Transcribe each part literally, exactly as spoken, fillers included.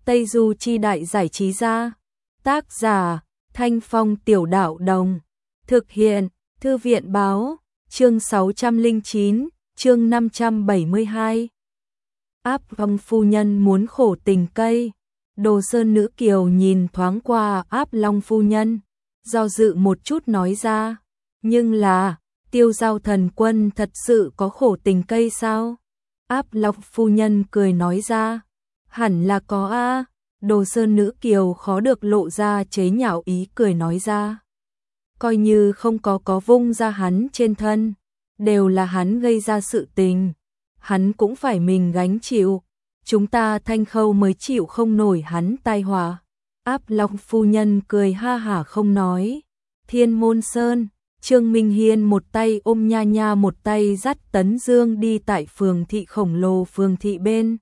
Tây Du Chi Đại Giải Trí Gia. Tác giả Thanh Phong Tiểu Đạo Đồng. Thực hiện Thư viện Báo. Chương sáu trăm lẻ chín, chương năm trăm bảy mươi hai. Áp Long phu nhân muốn khổ tình cây. Đồ Sơn Nữ Kiều nhìn thoáng qua Áp Long phu nhân, do dự một chút nói ra, nhưng là, Tiêu Giao thần quân thật sự có khổ tình cây sao? Áp Long phu nhân cười nói ra, hẳn là có a. Đồ Sơn Nữ Kiều khó được lộ ra chế nhạo ý cười nói ra, coi như không có có vung ra hắn trên thân, đều là hắn gây ra sự tình, hắn cũng phải mình gánh chịu, chúng ta Thanh Khâu mới chịu không nổi hắn tai họa. Áp Long phu nhân cười ha hả không nói. Thiên Môn Sơn, Trương Minh Hiên một tay ôm Nha Nha, một tay dắt Tấn Dương đi tại phường thị khổng lồ phường thị bên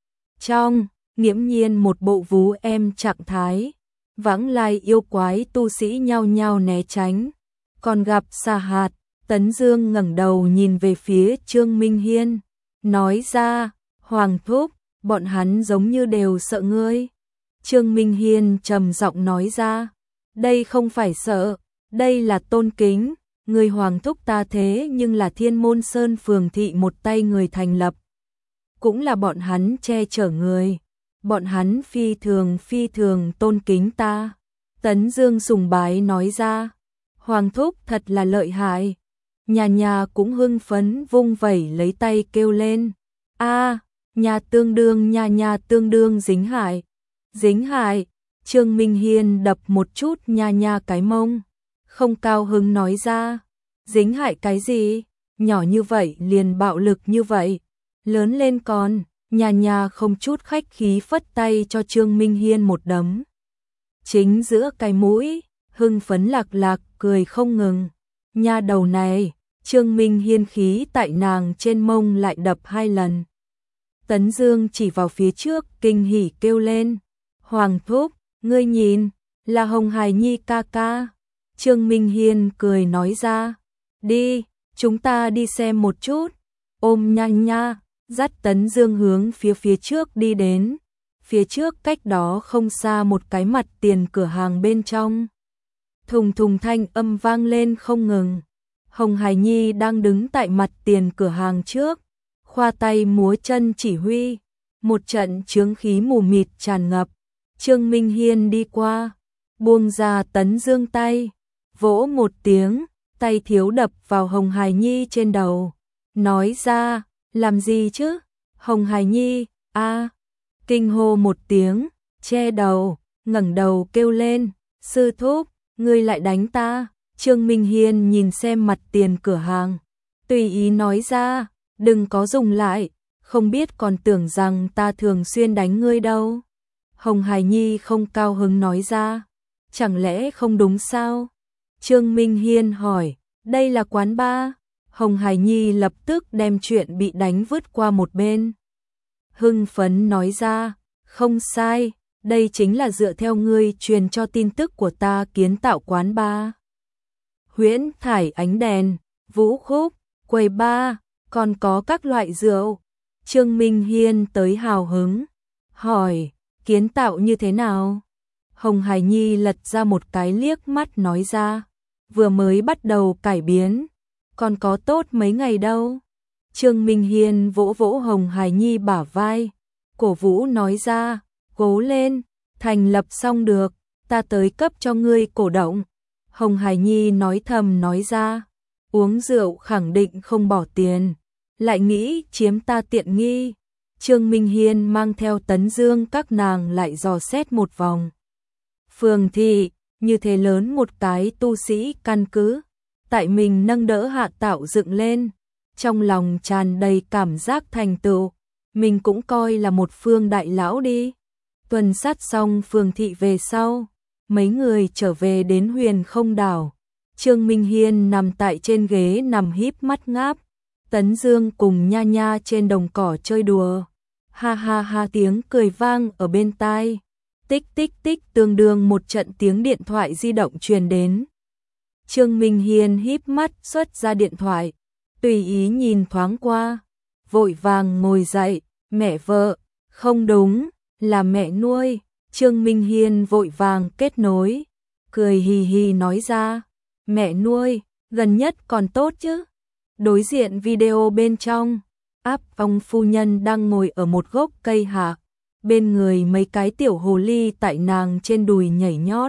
trong, nghiễm nhiên một bộ vú em trạng thái, vãng lai yêu quái tu sĩ nhao nhao né tránh. Còn gặp Sa Hạt, Tấn Dương ngẩng đầu nhìn về phía Trương Minh Hiên, nói ra, Hoàng thúc, bọn hắn giống như đều sợ ngươi. Trương Minh Hiên trầm giọng nói ra, đây không phải sợ, đây là tôn kính, người Hoàng thúc ta thế nhưng là Thiên Môn Sơn phường thị một tay người thành lập, cũng là bọn hắn che chở người, bọn hắn phi thường phi thường tôn kính ta. Tấn Dương sùng bái nói ra, Hoàng thúc thật là lợi hại. Nhà nhà cũng hưng phấn vung vẩy lấy tay kêu lên, a, nhà tương đương nhà nhà tương đương dính hại. Dính hại. Trương Minh Hiên đập một chút Nha Nha cái mông, không cao hứng nói ra, dính hại cái gì, nhỏ như vậy liền bạo lực như vậy, lớn lên còn. Nha Nha không chút khách khí phất tay cho Trương Minh Hiên một đấm, chính giữa cái mũi, hưng phấn lạc lạc cười không ngừng. Nha đầu này, Trương Minh Hiên khí tại nàng trên mông lại đập hai lần. Tấn Dương chỉ vào phía trước kinh hỉ kêu lên, Hoàng thúc, ngươi nhìn, là Hồng Hải Nhi ca ca. Trương Minh Hiên cười nói ra, đi, chúng ta đi xem một chút. Ôm Nha Nha, dắt Tấn Dương hướng phía phía trước đi đến. Phía trước cách đó không xa một cái mặt tiền cửa hàng bên trong, thùng thùng thanh âm vang lên không ngừng. Hồng Hải Nhi đang đứng tại mặt tiền cửa hàng trước, khoa tay múa chân chỉ huy, một trận chướng khí mù mịt tràn ngập. Trương Minh Hiên đi qua, buông ra Tấn Dương tay, vỗ một tiếng, tay thiếu đập vào Hồng Hải Nhi trên đầu, nói ra, làm gì chứ? Hồng Hải Nhi, a, kinh hô một tiếng, che đầu, ngẩng đầu kêu lên, sư thúc, ngươi lại đánh ta. Trương Minh Hiên nhìn xem mặt tiền cửa hàng, tùy ý nói ra, đừng có dùng lại, không biết còn tưởng rằng ta thường xuyên đánh ngươi đâu. Hồng Hải Nhi không cao hứng nói ra, chẳng lẽ không đúng sao? Trương Minh Hiên hỏi, đây là quán bar. Hồng Hải Nhi lập tức đem chuyện bị đánh vứt qua một bên, hưng phấn nói ra, không sai, đây chính là dựa theo ngươi truyền cho tin tức của ta kiến tạo quán bar. Huyễn thải ánh đèn, vũ khúc, quầy bar, còn có các loại rượu. Trương Minh Hiên tới hào hứng, hỏi, kiến tạo như thế nào? Hồng Hải Nhi lật ra một cái liếc mắt nói ra, vừa mới bắt đầu cải biến, còn có tốt mấy ngày đâu. Trương Minh Hiên vỗ vỗ Hồng Hải Nhi bả vai, cổ vũ nói ra, cố lên, thành lập xong được, ta tới cấp cho ngươi cổ động. Hồng Hải Nhi nói thầm nói ra, uống rượu khẳng định không bỏ tiền, lại nghĩ chiếm ta tiện nghi. Trương Minh Hiên mang theo Tấn Dương các nàng lại dò xét một vòng. Phường thị, như thế lớn một cái tu sĩ căn cứ, tại mình nâng đỡ hạ tạo dựng lên, trong lòng tràn đầy cảm giác thành tựu, mình cũng coi là một phương đại lão đi. Tuần sát xong phường thị về sau, mấy người trở về đến Huyền Không Đảo. Trương Minh Hiên nằm tại trên ghế nằm híp mắt ngáp, Tấn Dương cùng Nha Nha trên đồng cỏ chơi đùa. Ha ha ha tiếng cười vang ở bên tai. Tích tích tích tương đương một trận tiếng điện thoại di động truyền đến. Trương Minh Hiên híp mắt xuất ra điện thoại, tùy ý nhìn thoáng qua, vội vàng ngồi dậy, mẹ vợ, không đúng, Là mẹ nuôi. Trương Minh Hiên vội vàng kết nối, cười hì hì nói ra, mẹ nuôi, gần nhất còn tốt chứ. Đối diện video bên trong, áp ông phu nhân đang ngồi ở một gốc cây hạ, bên người mấy cái tiểu hồ ly tại nàng trên đùi nhảy nhót.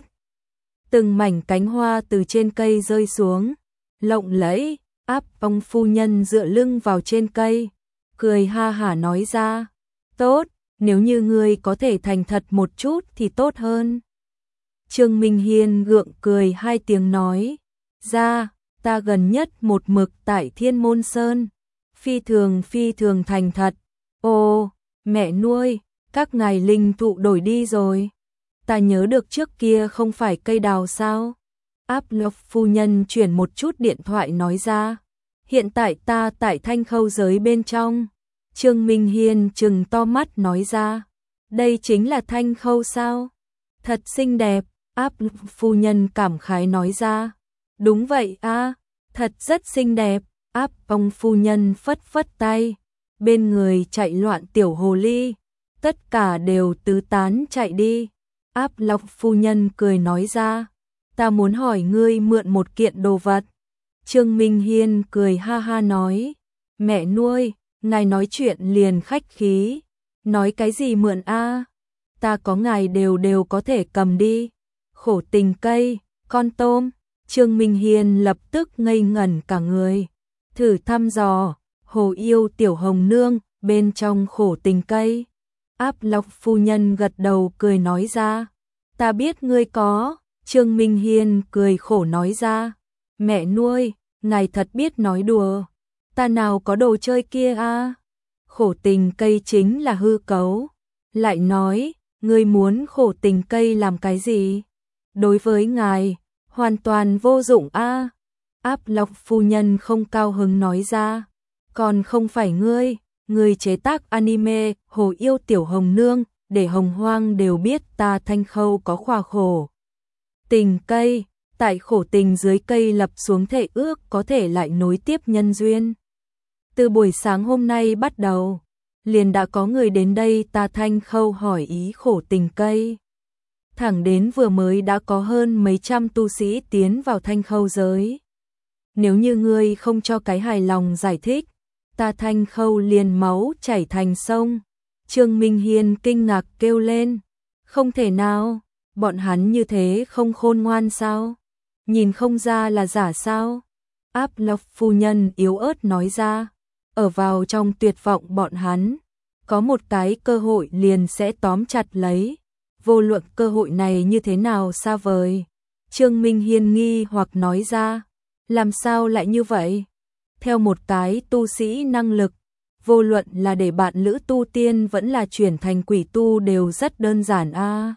Từng mảnh cánh hoa từ trên cây rơi xuống, lộng lẫy, áp ông phu nhân dựa lưng vào trên cây, cười ha hả nói ra, tốt, nếu như ngươi có thể thành thật một chút thì tốt hơn. Trương Minh Hiên gượng cười hai tiếng nói, ra, ta gần nhất một mực tại Thiên Môn Sơn, phi thường phi thường thành thật. Ồ, mẹ nuôi, các ngài linh thụ đổi đi rồi. Ta nhớ được trước kia không phải cây đào sao? Áp Lộc phu nhân chuyển một chút điện thoại nói ra, hiện tại ta tại Thanh Khâu giới bên trong. Trương Minh Hiên trừng to mắt nói ra, đây chính là Thanh Khâu sao? Thật xinh đẹp. Áp phu nhân cảm khái nói ra, đúng vậy a, thật rất xinh đẹp. Áp ông phu nhân phất phất tay, bên người chạy loạn tiểu hồ ly, tất cả đều tứ tán chạy đi. Áp Lộc phu nhân cười nói ra, ta muốn hỏi ngươi mượn một kiện đồ vật. Trương Minh Hiên cười ha ha nói, mẹ nuôi, ngài nói chuyện liền khách khí, nói cái gì mượn a? Ta có ngài đều đều có thể cầm đi. Khổ tình cây, con tôm. Trương Minh Hiên lập tức ngây ngẩn cả người, thử thăm dò, hồ yêu tiểu hồng nương, bên trong khổ tình cây. Áp Lộc phu nhân gật đầu cười nói ra, ta biết ngươi có. Trương Minh Hiên cười khổ nói ra, mẹ nuôi, ngài thật biết nói đùa, ta nào có đồ chơi kia a? Khổ tình cây chính là hư cấu. Lại nói, ngươi muốn khổ tình cây làm cái gì? Đối với ngài, hoàn toàn vô dụng a. Áp Lộc phu nhân không cao hứng nói ra, còn không phải ngươi, ngươi chế tác anime Hồ yêu tiểu hồng nương, để hồng hoang đều biết ta Thanh Khâu có khỏa khổ tình cây, tại khổ tình dưới cây lập xuống thể ước có thể lại nối tiếp nhân duyên. Từ buổi sáng hôm nay bắt đầu, liền đã có người đến đây ta Thanh Khâu hỏi ý khổ tình cây. Thẳng đến vừa mới đã có hơn mấy trăm tu sĩ tiến vào Thanh Khâu giới. Nếu như ngươi không cho cái hài lòng giải thích, ta Thanh Khâu liền máu chảy thành sông. Trương Minh Hiên kinh ngạc kêu lên, không thể nào, bọn hắn như thế không khôn ngoan sao? Nhìn không ra là giả sao? Áp Lộc phu nhân yếu ớt nói ra, ở vào trong tuyệt vọng bọn hắn, có một cái cơ hội liền sẽ tóm chặt lấy. Vô luận cơ hội này như thế nào xa vời. Trương Minh Hiên nghi hoặc nói ra, làm sao lại như vậy? Theo một cái tu sĩ năng lực, vô luận là để bạn lữ tu tiên vẫn là chuyển thành quỷ tu đều rất đơn giản a.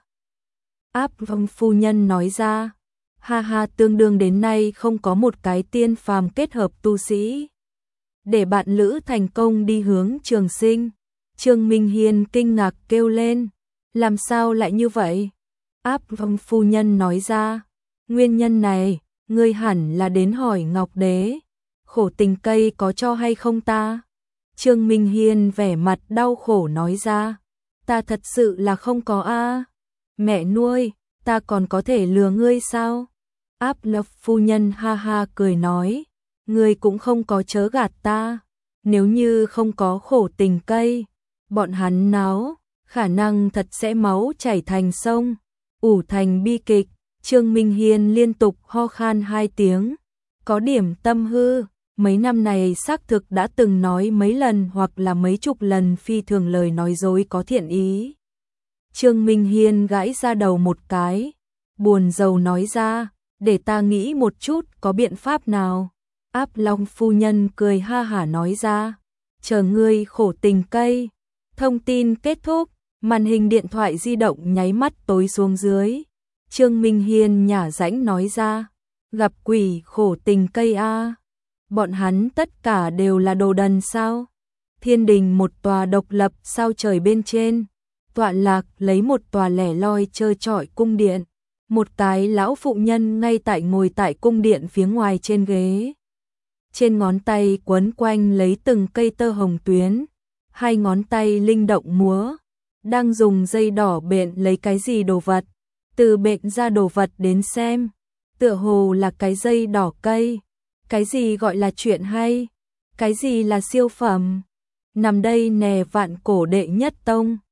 Áp Vong phu nhân nói ra, ha ha, tương đương đến nay không có một cái tiên phàm kết hợp tu sĩ để bạn lữ thành công đi hướng trường sinh. Trương Minh Hiên kinh ngạc kêu lên, làm sao lại như vậy? Áp Vong phu nhân nói ra, nguyên nhân này, ngươi hẳn là đến hỏi Ngọc Đế, khổ tình cây có cho hay không ta? Trương Minh Hiên vẻ mặt đau khổ nói ra, ta thật sự là không có a. Mẹ nuôi, ta còn có thể lừa ngươi sao? Áp Lộc phu nhân ha ha cười nói, ngươi cũng không có chớ gạt ta, nếu như không có khổ tình cây, bọn hắn náo, khả năng thật sẽ máu chảy thành sông, ủ thành bi kịch. Trương Minh Hiên liên tục ho khan hai tiếng, có điểm tâm hư, mấy năm này xác thực đã từng nói mấy lần hoặc là mấy chục lần phi thường lời nói dối có thiện ý. Trương Minh Hiên gãi ra đầu một cái, buồn rầu nói ra, để ta nghĩ một chút có biện pháp nào. Áp Long phu nhân cười ha hả nói ra, chờ ngươi khổ tình cây. Thông tin kết thúc, màn hình điện thoại di động nháy mắt tối xuống dưới. Trương Minh Hiên nhả rãnh nói ra, gặp quỷ khổ tình cây a. Bọn hắn tất cả đều là đồ đần sao? Thiên đình một tòa độc lập sao trời bên trên, tọa lạc lấy một tòa lẻ loi trơ trọi cung điện. Một cái lão phụ nhân ngay tại ngồi tại cung điện phía ngoài trên ghế. Trên ngón tay quấn quanh lấy từng cây tơ hồng tuyến, hai ngón tay linh động múa, đang dùng dây đỏ bện lấy cái gì đồ vật, từ bện ra đồ vật đến xem, tựa hồ là cái dây đỏ cây, cái gì gọi là chuyện hay, cái gì là siêu phẩm, nằm đây nè vạn cổ đệ nhất tông.